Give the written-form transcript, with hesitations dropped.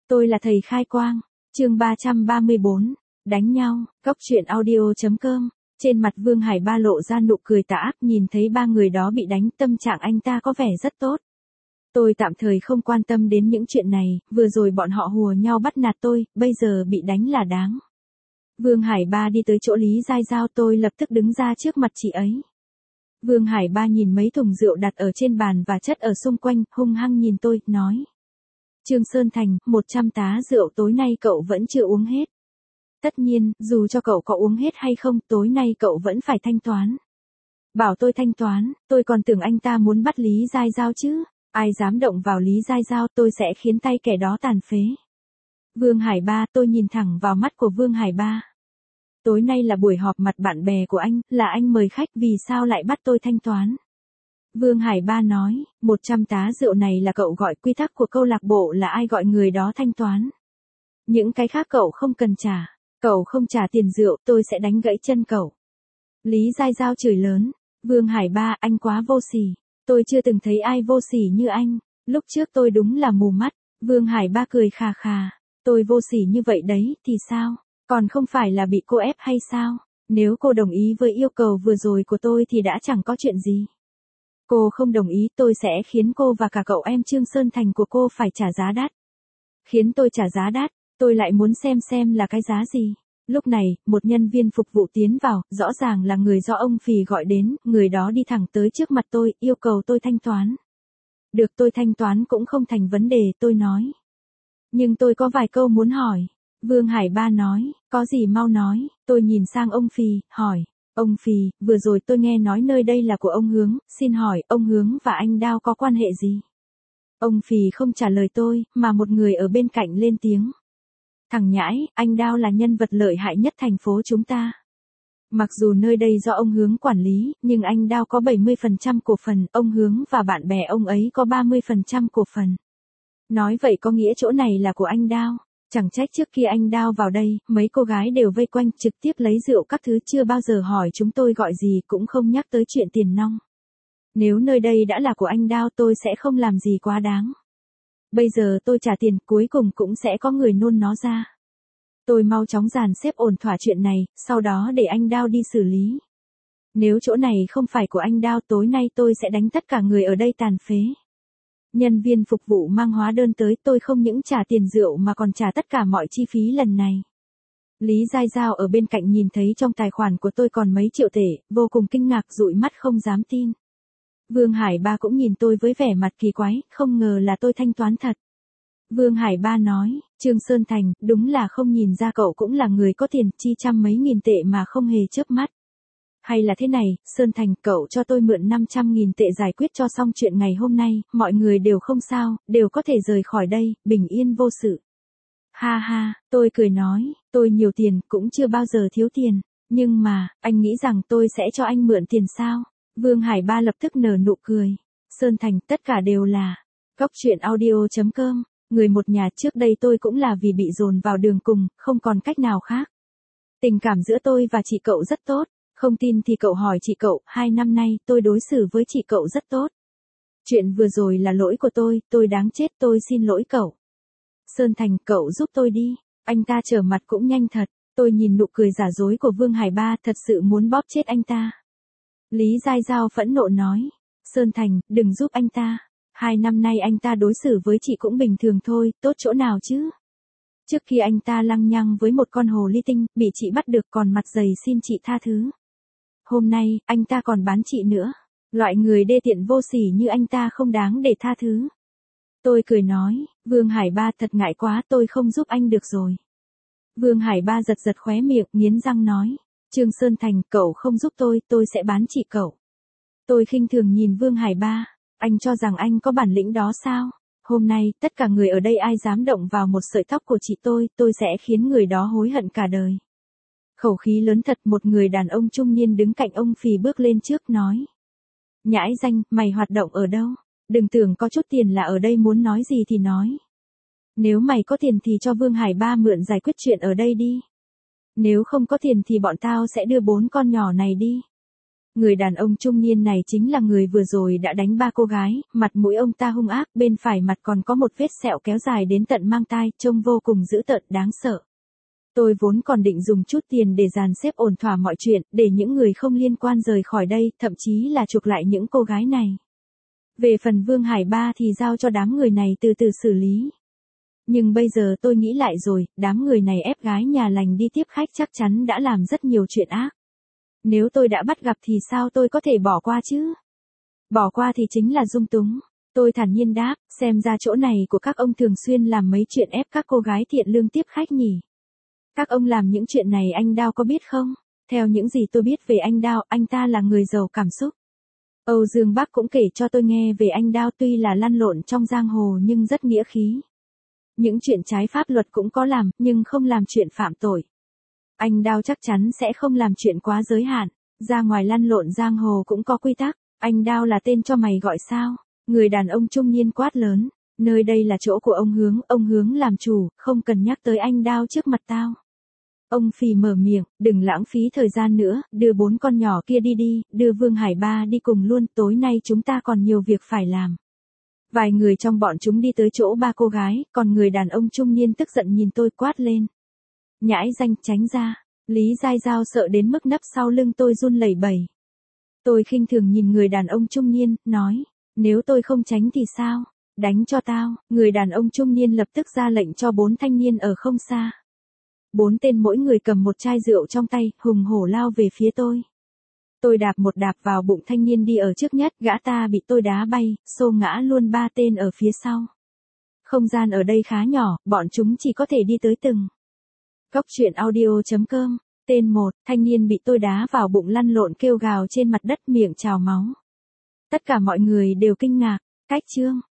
Tôi là thầy khai quang. Chương 334. Đánh nhau. Góc truyện audio.com. Trên mặt Vương Hải Ba lộ ra nụ cười tà ác, nhìn thấy ba người đó bị đánh, tâm trạng anh ta có vẻ rất tốt. Tôi tạm thời không quan tâm đến những chuyện này, vừa rồi bọn họ hùa nhau bắt nạt tôi, bây giờ bị đánh là đáng. Vương Hải Ba đi tới chỗ Lý Giai Giao, tôi lập tức đứng ra trước mặt chị ấy. Vương Hải Ba nhìn mấy thùng rượu đặt ở trên bàn và chất ở xung quanh, hung hăng nhìn tôi, nói. Trương Sơn Thành, 100 tá rượu tối nay cậu vẫn chưa uống hết. Tất nhiên, dù cho cậu có uống hết hay không, tối nay cậu vẫn phải thanh toán. Bảo tôi thanh toán, tôi còn tưởng anh ta muốn bắt Lý Giai Giao chứ. Ai dám động vào Lý Giai Giao, tôi sẽ khiến tay kẻ đó tàn phế. Vương Hải Ba, tôi nhìn thẳng vào mắt của Vương Hải Ba. Tối nay là buổi họp mặt bạn bè của anh, là anh mời khách, vì sao lại bắt tôi thanh toán? Vương Hải Ba nói, 100 tá rượu này là cậu gọi, quy tắc của câu lạc bộ là ai gọi người đó thanh toán. Những cái khác cậu không cần trả. Cậu không trả tiền rượu, tôi sẽ đánh gãy chân cậu. Lý Giai Giao chửi lớn. Vương Hải Ba, anh quá vô sỉ. Tôi chưa từng thấy ai vô sỉ như anh. Lúc trước tôi đúng là mù mắt. Vương Hải Ba cười khà khà. Tôi vô sỉ như vậy đấy, thì sao? Còn không phải là bị cô ép hay sao? Nếu cô đồng ý với yêu cầu vừa rồi của tôi thì đã chẳng có chuyện gì. Cô không đồng ý, tôi sẽ khiến cô và cả cậu em Trương Sơn Thành của cô phải trả giá đắt. Khiến tôi trả giá đắt, tôi lại muốn xem là cái giá gì. Lúc này, một nhân viên phục vụ tiến vào, rõ ràng là người do ông Phì gọi đến, người đó đi thẳng tới trước mặt tôi, yêu cầu tôi thanh toán. Được, tôi thanh toán cũng không thành vấn đề, tôi nói. Nhưng tôi có vài câu muốn hỏi. Vương Hải Ba nói, có gì mau nói. Tôi nhìn sang ông Phì, hỏi. Ông Phì, vừa rồi tôi nghe nói nơi đây là của ông Hướng, xin hỏi, ông Hướng và anh Đao có quan hệ gì? Ông Phì không trả lời tôi, mà một người ở bên cạnh lên tiếng. Thằng nhãi, anh Đao là nhân vật lợi hại nhất thành phố chúng ta. Mặc dù nơi đây do ông Hướng quản lý, nhưng anh Đao có 70% cổ phần, ông Hướng và bạn bè ông ấy có 30% cổ phần. Nói vậy có nghĩa chỗ này là của anh Đao. Chẳng trách trước khi anh Đao vào đây, mấy cô gái đều vây quanh trực tiếp lấy rượu các thứ, chưa bao giờ hỏi chúng tôi gọi gì, cũng không nhắc tới chuyện tiền nong. Nếu nơi đây đã là của anh Đao, tôi sẽ không làm gì quá đáng. Bây giờ tôi trả tiền, cuối cùng cũng sẽ có người nôn nó ra. Tôi mau chóng dàn xếp ổn thỏa chuyện này, sau đó để anh Đao đi xử lý. Nếu chỗ này không phải của anh Đao, tối nay tôi sẽ đánh tất cả người ở đây tàn phế. Nhân viên phục vụ mang hóa đơn tới, tôi không những trả tiền rượu mà còn trả tất cả mọi chi phí lần này. Lý Giai Giao ở bên cạnh nhìn thấy trong tài khoản của tôi còn mấy triệu tệ, vô cùng kinh ngạc, dụi mắt không dám tin. Vương Hải Ba cũng nhìn tôi với vẻ mặt kỳ quái, không ngờ là tôi thanh toán thật. Vương Hải Ba nói, Trương Sơn Thành, đúng là không nhìn ra cậu cũng là người có tiền, chi trăm mấy nghìn tệ mà không hề chớp mắt. Hay là thế này, Sơn Thành, cậu cho tôi mượn 500.000 tệ giải quyết cho xong chuyện ngày hôm nay, mọi người đều không sao, đều có thể rời khỏi đây, bình yên vô sự. Ha ha, tôi cười nói, tôi nhiều tiền, cũng chưa bao giờ thiếu tiền, nhưng mà, anh nghĩ rằng tôi sẽ cho anh mượn tiền sao? Vương Hải Ba lập tức nở nụ cười. Sơn Thành, tất cả đều là góc truyện audio.com, người một nhà. Trước đây tôi cũng là vì bị dồn vào đường cùng, không còn cách nào khác. Tình cảm giữa tôi và chị cậu rất tốt. Không tin thì cậu hỏi chị cậu, 2 năm nay tôi đối xử với chị cậu rất tốt. Chuyện vừa rồi là lỗi của tôi đáng chết, tôi xin lỗi cậu. Sơn Thành, cậu giúp tôi đi. Anh ta trở mặt cũng nhanh thật. Tôi nhìn nụ cười giả dối của Vương Hải Ba, thật sự muốn bóp chết anh ta. Lý Giai Giao phẫn nộ nói. Sơn Thành, đừng giúp anh ta. 2 năm nay anh ta đối xử với chị cũng bình thường thôi, tốt chỗ nào chứ? Trước khi anh ta lăng nhăng với một con hồ ly tinh, bị chị bắt được còn mặt dày xin chị tha thứ. Hôm nay, anh ta còn bán chị nữa. Loại người đê tiện vô sỉ như anh ta không đáng để tha thứ. Tôi cười nói, Vương Hải Ba, thật ngại quá, tôi không giúp anh được rồi. Vương Hải Ba giật giật khóe miệng, nghiến răng nói, Trương Sơn Thành, cậu không giúp tôi sẽ bán chị cậu. Tôi khinh thường nhìn Vương Hải Ba, anh cho rằng anh có bản lĩnh đó sao? Hôm nay, tất cả người ở đây ai dám động vào một sợi tóc của chị tôi sẽ khiến người đó hối hận cả đời. Khẩu khí lớn thật. Một người đàn ông trung niên đứng cạnh ông Phì bước lên trước nói. Nhãi danh, mày hoạt động ở đâu? Đừng tưởng có chút tiền là ở đây muốn nói gì thì nói. Nếu mày có tiền thì cho Vương Hải Ba mượn giải quyết chuyện ở đây đi. Nếu không có tiền thì bọn tao sẽ đưa 4 con nhỏ này đi. Người đàn ông trung niên này chính là người vừa rồi đã đánh ba cô gái, mặt mũi ông ta hung ác, bên phải mặt còn có một vết sẹo kéo dài đến tận mang tai, trông vô cùng dữ tợn đáng sợ. Tôi vốn còn định dùng chút tiền để dàn xếp ổn thỏa mọi chuyện, để những người không liên quan rời khỏi đây, thậm chí là chuộc lại những cô gái này. Về phần Vương Hải Ba thì giao cho đám người này từ từ xử lý. Nhưng bây giờ tôi nghĩ lại rồi, đám người này ép gái nhà lành đi tiếp khách chắc chắn đã làm rất nhiều chuyện ác. Nếu tôi đã bắt gặp thì sao tôi có thể bỏ qua chứ? Bỏ qua thì chính là dung túng. Tôi thản nhiên đáp, xem ra chỗ này của các ông thường xuyên làm mấy chuyện ép các cô gái thiện lương tiếp khách nhỉ. Các ông làm những chuyện này anh Đao có biết không? Theo những gì tôi biết về anh Đao, anh ta là người giàu cảm xúc. Âu Dương Bắc cũng kể cho tôi nghe về anh Đao, tuy là lăn lộn trong giang hồ nhưng rất nghĩa khí. Những chuyện trái pháp luật cũng có làm, nhưng không làm chuyện phạm tội. Anh Đao chắc chắn sẽ không làm chuyện quá giới hạn. Ra ngoài lăn lộn giang hồ cũng có quy tắc. Anh Đao là tên cho mày gọi sao? Người đàn ông trung niên quát lớn. Nơi đây là chỗ của ông Hướng làm chủ, không cần nhắc tới anh Đao trước mặt tao. Ông Phì mở miệng, đừng lãng phí thời gian nữa, đưa 4 con nhỏ kia đi đi, đưa Vương Hải Ba đi cùng luôn, tối nay chúng ta còn nhiều việc phải làm. Vài người trong bọn chúng đi tới chỗ ba cô gái, còn người đàn ông trung niên tức giận nhìn tôi quát lên. Nhãi danh, tránh ra. Lý Giai Giao sợ đến mức nấp sau lưng tôi run lẩy bẩy. Tôi khinh thường nhìn người đàn ông trung niên, nói, nếu tôi không tránh thì sao? Đánh cho tao. Người đàn ông trung niên lập tức ra lệnh cho 4 thanh niên ở không xa. 4 tên mỗi người cầm một chai rượu trong tay, hùng hổ lao về phía tôi. Tôi đạp một đạp vào bụng thanh niên đi ở trước nhất, gã ta bị tôi đá bay, xô ngã luôn 3 tên ở phía sau. Không gian ở đây khá nhỏ, bọn chúng chỉ có thể đi tới từng. Cốc truyện audio.com. Tên 1, thanh niên bị tôi đá vào bụng lăn lộn kêu gào trên mặt đất, miệng trào máu. Tất cả mọi người đều kinh ngạc. Cách chương.